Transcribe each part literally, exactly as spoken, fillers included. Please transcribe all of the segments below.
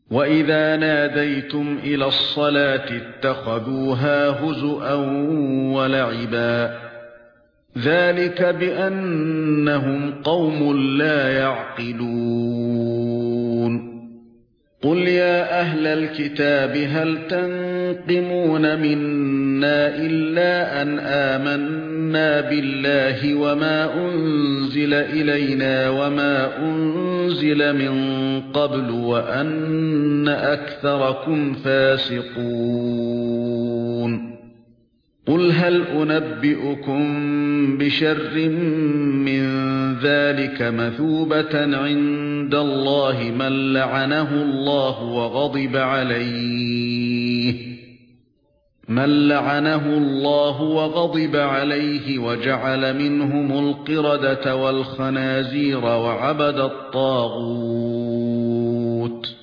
وَإِذَا نَادَيْتُمْ إِلَى الصَّلَاةِ اتَّخَذُوهَا هُزُوًا وَلَعِبًا ذَلِكَ بِأَنَّهُمْ قَوْمٌ لَّا يَعْقِلُونَ قُلْ يَا أَهْلَ الْكِتَابِ هَلْ تَنقِمُونَ مِنَّا إِلَّا أَنْ آمَنَّا بِاللَّهِ وَمَا أُنْزِلَ إِلَيْنَا وَمَا أُنْزِلَ مِنْ قَبْلُ وَأَنَّ أَكْثَرَكُمْ فَاسِقُونَ قُلْ هَلْ أُنَبِّئُكُم بِشَرٍّ مِّن ذَلِكَ مَثُوبَةً عِندَ اللَّهِ مَن لَّعَنَهُ اللَّهُ وَغَضِبَ عَلَيْهِ مَن لَّعَنَهُ اللَّهُ وَغَضِبَ عَلَيْهِ وَجَعَلَ مِنْهُمُ الْقِرَدَةَ وَالْخَنَازِيرَ وَعَبَدَ الطَّاغُوتَ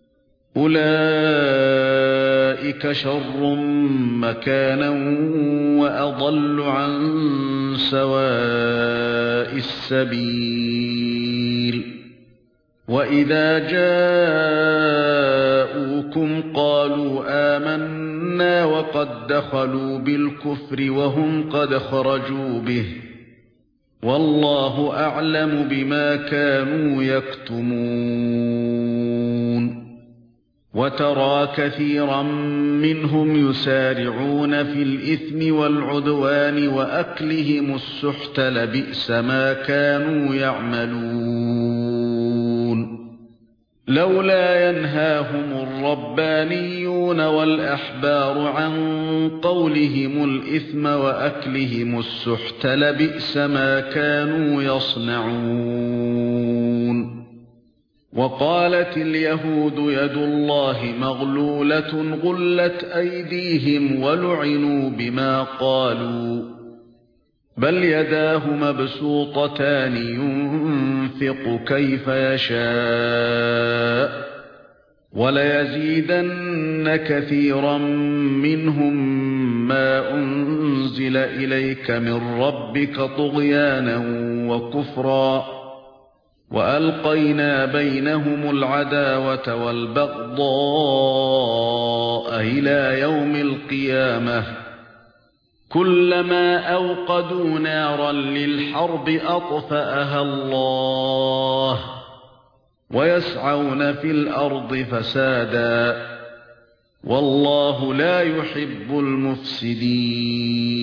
أُولَئِكَ شَرٌّ مَّكَانًا وَأَضَلُّ عَن سَوَاءِ السَّبِيلِ وَإِذَا جَاءُوكُمْ قَالُوا آمَنَّا وَقَدْ دَخَلُوا بِالْكُفْرِ وَهُمْ قَدْ خَرَجُوا بِهِ وَاللَّهُ أَعْلَمُ بِمَا كَانُوا يَكْتُمُونَ وَتَرَى كَثِيرًا مِنْهُمْ يُسَارِعُونَ فِي الْإِثْمِ وَالْعُدْوَانِ وَأَكْلِهِمُ السُّحْتَ لَبِئْسَ مَا كَانُوا يَعْمَلُونَ لَوْلَا يَنْهَاهُمُ الرَّبَّانِيُّونَ وَالْأَحْبَارُ عَنْ قَوْلِهِمُ الْإِثْمَ وَأَكْلِهِمُ السُّحْتَ لَبِئْسَ مَا كَانُوا يَصْنَعُونَ وَقَالَتِ الْيَهُودُ يَدُ اللَّهِ مَغْلُولَةٌ غُلَّتْ أَيْدِيهِمْ وَلُعِنُوا بِمَا قَالُوا بَلْ يَدَاهُ مَبْسُوطَتَانِ يُنْفِقُ كَيْفَ يَشَاءُ وَلَيَزِيدَنَّ كَثِيرًا مِنْهُمْ مَا أُنْزِلَ إِلَيْكَ مِنْ رَبِّكَ طُغْيَانًا وَكُفْرًا وَأَلْقَيْنَا بَيْنَهُمُ الْعَدَاوَةَ وَالْبَغْضَاءَ إِلَى يَوْمِ الْقِيَامَةِ كُلَّمَا أَوْقَدُوا نَارًا لِلْحَرْبِ أَطْفَأَهَا اللَّهُ وَيَسْعَوْنَ فِي الْأَرْضِ فَسَادًا وَاللَّهُ لَا يُحِبُّ الْمُفْسِدِينَ